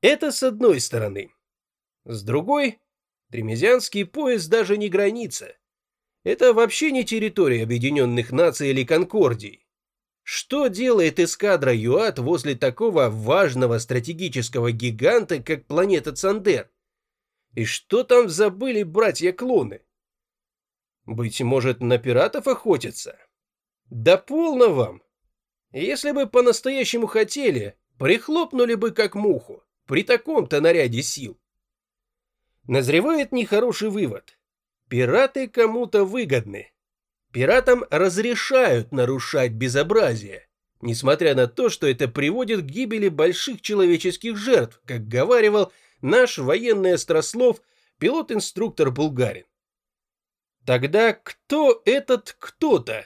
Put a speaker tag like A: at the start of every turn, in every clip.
A: Это с одной стороны. С другой, Тремезианский пояс даже не граница. Это вообще не территория Объединенных Наций или Конкордии. Что делает эскадра ЮАТ возле такого важного стратегического гиганта, как планета Цандер? И что там забыли братья-клоны? Быть может, на пиратов охотятся? Да полно вам! Если бы по-настоящему хотели, прихлопнули бы как муху, при таком-то наряде сил. Назревает нехороший вывод. Пираты кому-то выгодны. Пиратам разрешают нарушать безобразие, несмотря на то, что это приводит к гибели больших человеческих жертв, как говаривал наш военный острослов, пилот-инструктор Булгарин. Тогда кто этот кто-то?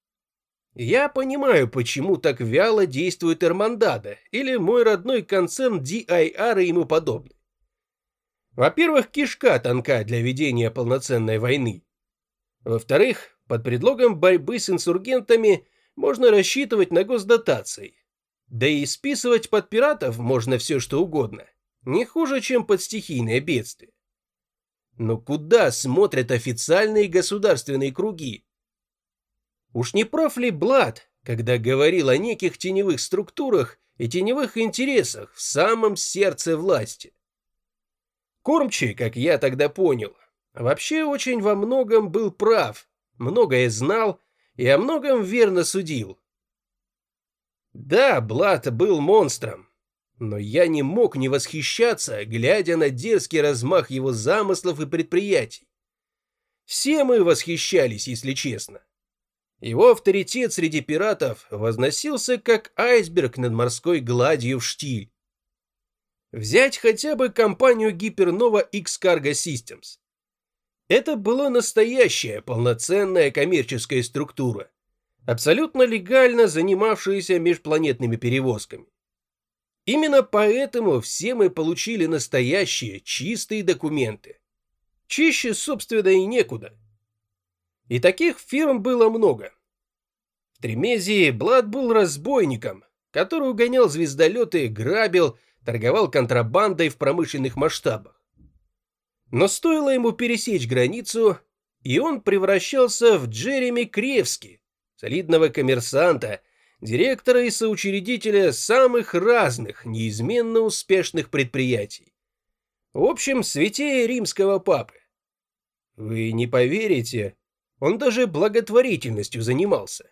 A: Я понимаю, почему так вяло действует Эрмандадо или мой родной концерн DIR и ему подобный. Во-первых, кишка тонка для ведения полноценной войны. Во-вторых, под предлогом борьбы с инсургентами можно рассчитывать на госдотации. Да и списывать под пиратов можно все что угодно. Не хуже, чем под стихийное бедствие. Но куда смотрят официальные государственные круги? Уж не прав ли Блад, когда говорил о неких теневых структурах и теневых интересах в самом сердце власти? Кормчий, как я тогда понял, вообще очень во многом был прав, многое знал и о многом верно судил. Да, Блад был монстром, но я не мог не восхищаться, глядя на дерзкий размах его замыслов и предприятий. Все мы восхищались, если честно. Его авторитет среди пиратов возносился как айсберг над морской гладью в штиль. Взять хотя бы компанию Гипернова X Cargo Systems. Это была настоящая полноценная коммерческая структура, абсолютно легально занимавшаяся межпланетными перевозками. Именно поэтому все мы получили настоящие чистые документы. Чище, собственно, и некуда. И таких фирм было много. В Тремезии Блад был разбойником, который угонял звездолеты, грабил, торговал контрабандой в промышленных масштабах. Но стоило ему пересечь границу, и он превращался в Джереми Кревски, солидного коммерсанта, директора и соучредителя самых разных, неизменно успешных предприятий. В общем, святее римского папы. Вы не поверите, он даже благотворительностью занимался.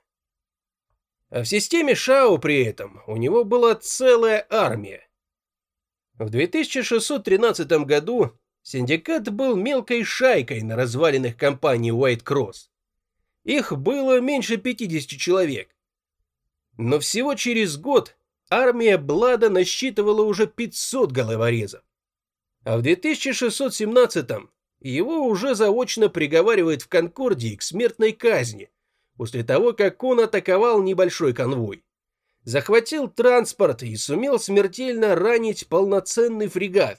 A: А в системе Шао при этом у него была целая армия. В 2613 году синдикат был мелкой шайкой на развалинах компании White Cross. Их было меньше 50 человек. Но всего через год армия Блада насчитывала уже 500 головорезов. А в 2617-м его уже заочно приговаривают в Конкордии к смертной казни после того, как он атаковал небольшой конвой, захватил транспорт и сумел смертельно ранить полноценный фрегат.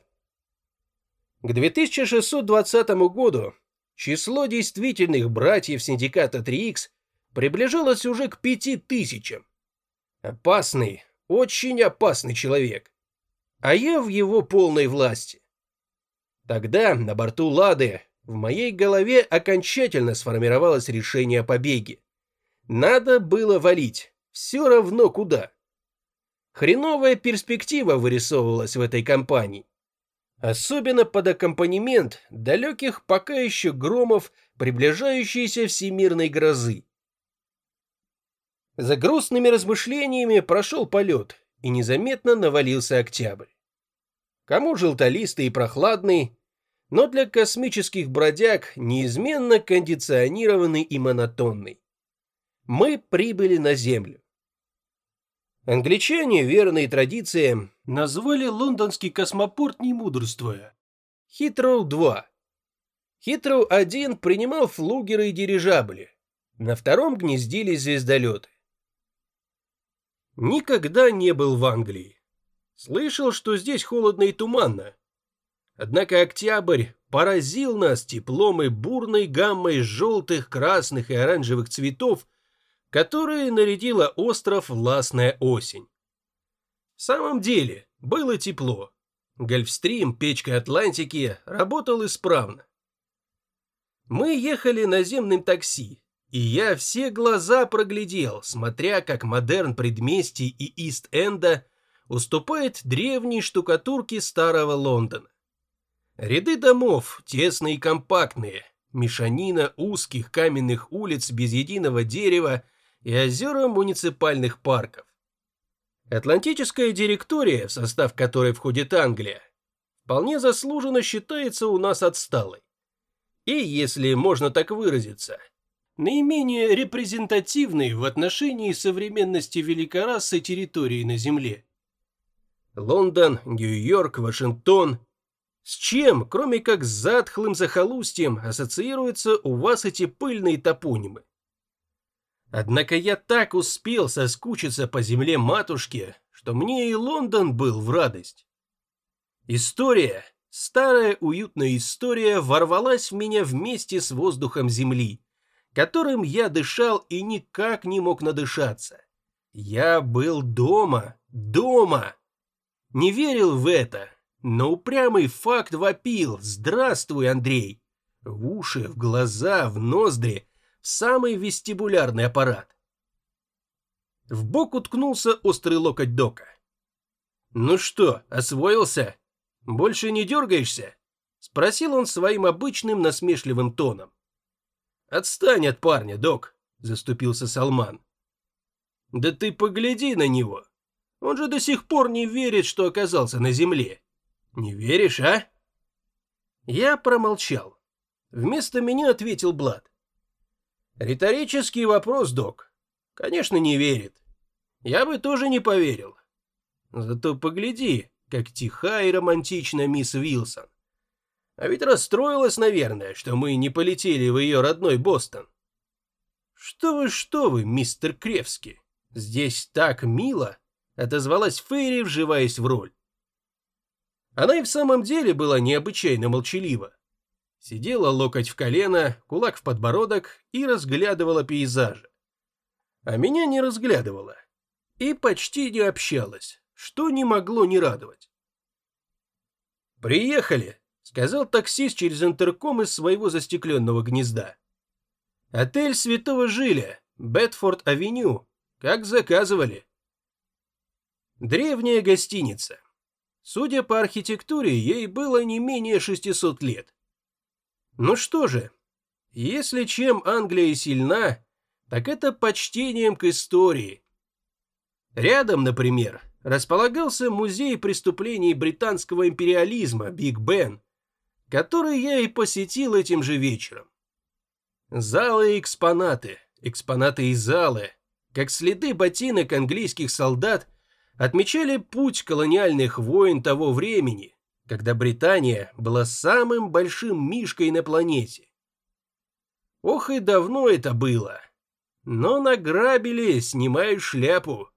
A: К 2620 году число действительных братьев синдиката 3Х приближалось уже к 5000. Опасный, очень опасный человек. А я в его полной власти. Тогда на борту Лады в моей голове окончательно сформировалось решение о побеге. Надо было валить, все равно куда. Хреновая перспектива вырисовывалась в этой кампании. Особенно под аккомпанемент далеких пока еще громов приближающейся всемирной грозы. За грустными размышлениями прошел полет, и незаметно навалился октябрь. Кому желтолистый и прохладный, но для космических бродяг неизменно кондиционированный и монотонный. Мы прибыли на Землю. Англичане, верные традициям, назвали лондонский космопорт, не мудрствуя, Хитроу-2. Хитроу-1 принимал флугеры и дирижабли, на втором гнездились звездолеты. Никогда не был в Англии. Слышал, что здесь холодно и туманно. Однако октябрь поразил нас теплом и бурной гаммой желтых, красных и оранжевых цветов, которые нарядила остров властная осень. В самом деле, было тепло. Гольфстрим печкой Атлантики работал исправно. Мы ехали наземным такси, и я все глаза проглядел, смотря как модерн предместий и Ист-Энда уступает древней штукатурке старого Лондона. Ряды домов тесные и компактные, мешанина узких каменных улиц без единого дерева и озера муниципальных парков. Атлантическая директория, в состав которой входит Англия, вполне заслуженно считается у нас отсталой. И, если можно так выразиться, наименее репрезентативной в отношении современности великорассы территории на Земле. Лондон, Нью-Йорк, Вашингтон. С чем, кроме как с затхлым захолустьем, ассоциируются у вас эти пыльные топонимы? Однако я так успел соскучиться по земле матушки, что мне и Лондон был в радость. История, старая уютная история, ворвалась в меня вместе с воздухом земли, которым я дышал и никак не мог надышаться. Я был дома, дома. Не верил в это, но упрямый факт вопил: «Здравствуй, Андрей!» В уши, в глаза, в ноздри, в самый вестибулярный аппарат. В бок уткнулся острый локоть Дока. «Ну что, освоился? Больше не дергаешься?» — спросил он своим обычным насмешливым тоном. «Отстань от парня, Док», — заступился Салман. «Да ты погляди на него. Он же до сих пор не верит, что оказался на земле. Не веришь, а?» Я промолчал. Вместо меня ответил Блад. «Риторический вопрос, Док. Конечно, не верит. Я бы тоже не поверил. Зато погляди, как тиха и романтична мисс Вилсон. А ведь расстроилась, наверное, что мы не полетели в ее родной Бостон». Что вы, мистер Кревский, здесь так мило», — отозвалась Фейри, вживаясь в роль. Она и в самом деле была необычайно молчалива. Сидела локоть в колено, кулак в подбородок и разглядывала пейзажи. А меня не разглядывала. И почти не общалась, что не могло не радовать. «Приехали», — сказал таксист через интерком из своего застекленного гнезда. «Отель Святого Жиля, Бетфорд-авеню, как заказывали». Древняя гостиница. Судя по архитектуре, ей было не менее 600 лет. Ну что же, если чем Англия сильна, так это почтением к истории. Рядом, например, располагался музей преступлений британского империализма Биг Бен, который я и посетил этим же вечером. Залы и экспонаты, экспонаты и залы, как следы ботинок английских солдат, отмечали путь колониальных войн того времени, когда Британия была самым большим мишкой на планете. Ох и давно это было, но награбили, снимаю шляпу.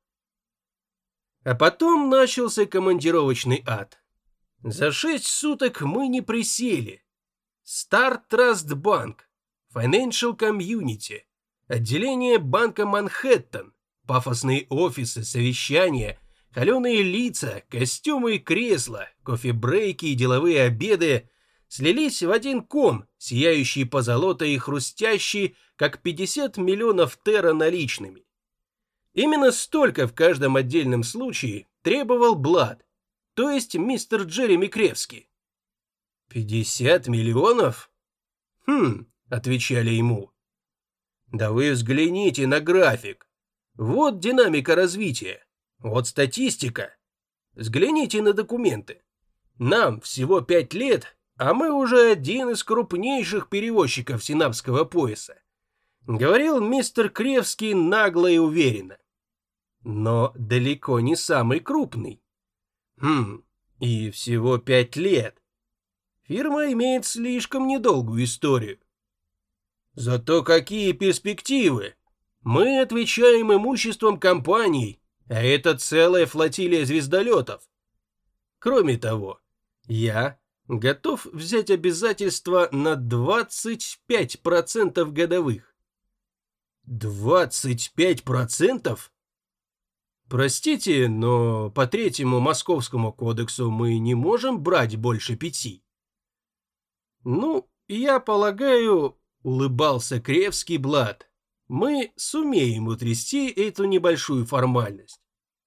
A: А потом начался командировочный ад. За 6 суток мы не присели. Star Trust Bank, Financial Community, отделение банка Манхэттен, пафосные офисы, совещания, холеные лица, костюмы и кресла, кофе-брейки и деловые обеды слились в один ком, сияющий позолотой и хрустящий, как 50 миллионов тера наличными. Именно столько в каждом отдельном случае требовал Блад, то есть мистер Джереми Кревский. 50 миллионов? Отвечали ему. Да вы взгляните на график. Вот динамика развития. Вот статистика. Взгляните на документы. Нам всего 5 лет, а мы уже один из крупнейших перевозчиков Синапского пояса. Говорил мистер Кревский нагло и уверенно. Но далеко не самый крупный. И всего 5 лет. Фирма имеет слишком недолгую историю. Зато какие перспективы! Мы отвечаем имуществом компаний, а это целая флотилия звездолетов. Кроме того, я готов взять обязательства на 25% годовых. 25%? Простите, но по третьему Московскому кодексу мы не можем брать больше 5. Ну, я полагаю, улыбался Кревский Блад, мы сумеем утрясти эту небольшую формальность.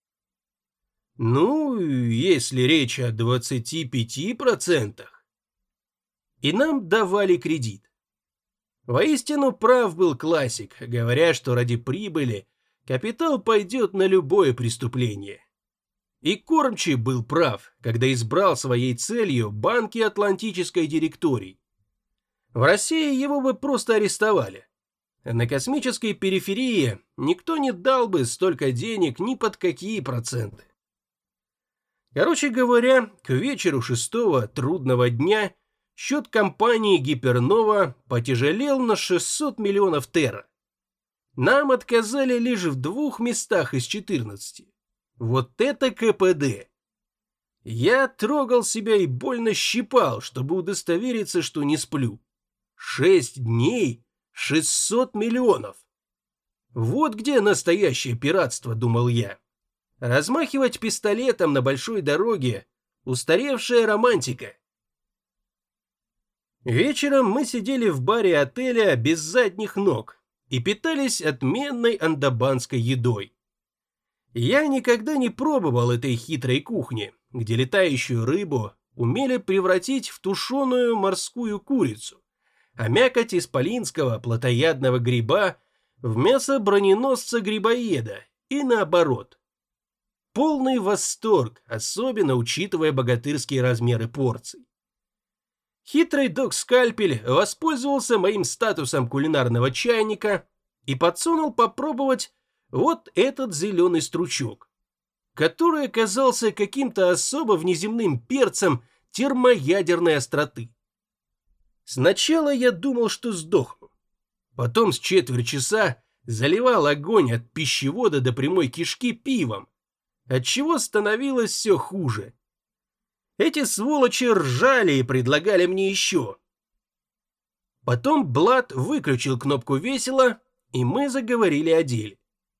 A: Ну, если речь о 25%. И нам давали кредит. Воистину прав был классик, говоря, что ради прибыли капитал пойдет на любое преступление. И Кормчий был прав, когда избрал своей целью банки Атлантической директории. В России его бы просто арестовали. А на космической периферии никто не дал бы столько денег ни под какие проценты. Короче говоря, к вечеру 6-го трудного дня счет компании Гипернова потяжелел на 600 миллионов терра. Нам отказали лишь в 2 местах из 14. Вот это КПД! Я трогал себя и больно щипал, чтобы удостовериться, что не сплю. 6 дней, 600 миллионов. Вот где настоящее пиратство, думал я. Размахивать пистолетом на большой дороге – устаревшая романтика. Вечером мы сидели в баре отеля без задних ног и питались отменной андабанской едой. Я никогда не пробовал этой хитрой кухни, где летающую рыбу умели превратить в тушеную морскую курицу, а мякоть исполинского плотоядного гриба в мясо броненосца-грибоеда и наоборот. Полный восторг, особенно учитывая богатырские размеры порций. Хитрый док Скальпель воспользовался моим статусом кулинарного чайника и подсунул попробовать вот этот зеленый стручок, который оказался каким-то особо внеземным перцем термоядерной остроты. Сначала я думал, что сдохну. Потом с четверть часа заливал огонь от пищевода до прямой кишки пивом, отчего становилось все хуже. Эти сволочи ржали и предлагали мне еще. Потом Блад выключил кнопку весело, и мы заговорили о деле.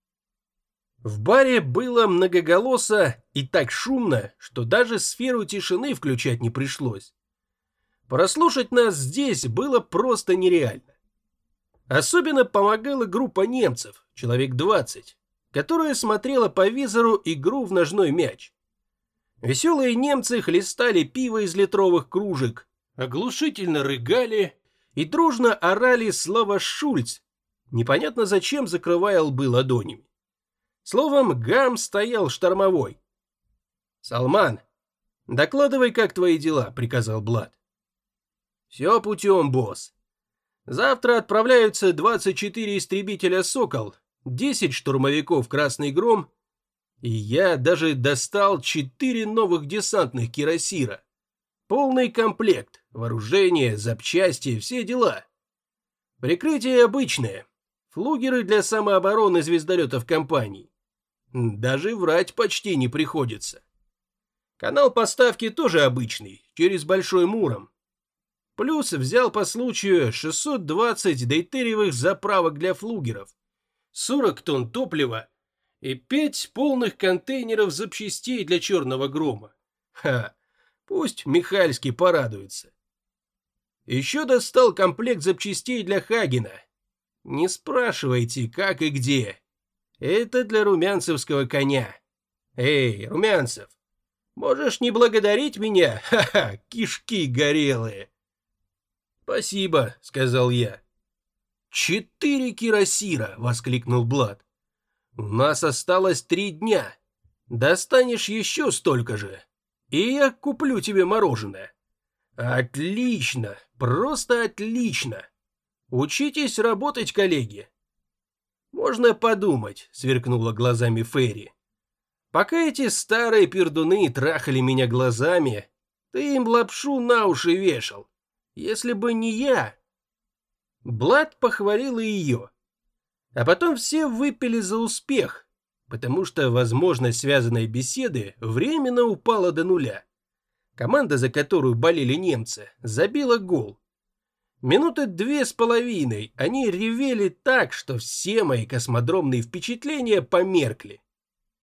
A: В баре было многоголосо и так шумно, что даже сферу тишины включать не пришлось. Прослушать нас здесь было просто нереально. Особенно помогала группа немцев, человек 20, которая смотрела по визору игру в ножной мяч. Веселые немцы хлестали пиво из литровых кружек, оглушительно рыгали и дружно орали слово «Шульц», непонятно зачем закрывая лбы ладонями. Словом, гам стоял штормовой. «Салман, докладывай, как твои дела», — приказал Блад. «Все путем, босс. Завтра отправляются 24 истребителя «Сокол», 10 штурмовиков «Красный гром», и я даже достал 4 новых десантных кирасира. Полный комплект, вооружение, запчасти, все дела. Прикрытие обычное. Флугеры для самообороны звездолетов компании. Даже врать почти не приходится. Канал поставки тоже обычный, через Большой Муром. Плюс взял по случаю 620 дейтериевых заправок для флугеров, 40 тонн топлива и 5 полных контейнеров запчастей для Черного Грома. Ха, пусть Михальский порадуется. Еще достал комплект запчастей для Хагена. Не спрашивайте, как и где. Это для румянцевского коня. Эй, Румянцев, можешь не благодарить меня? Ха-ха, кишки горелые. Спасибо, сказал я. 4 кирасира, воскликнул Блад. У нас осталось 3 дня. Достанешь еще столько же, и я куплю тебе мороженое. Отлично, просто отлично. Учитесь работать, коллеги. Можно подумать, сверкнула глазами Ферри. Пока эти старые пердуны трахали меня глазами, ты им лапшу на уши вешал. Если бы не я... Блад похвалил и ее. А потом все выпили за успех, потому что возможность связанной беседы временно упала до нуля. Команда, за которую болели немцы, забила гол. Минуты 2,5 они ревели так, что все мои космодромные впечатления померкли.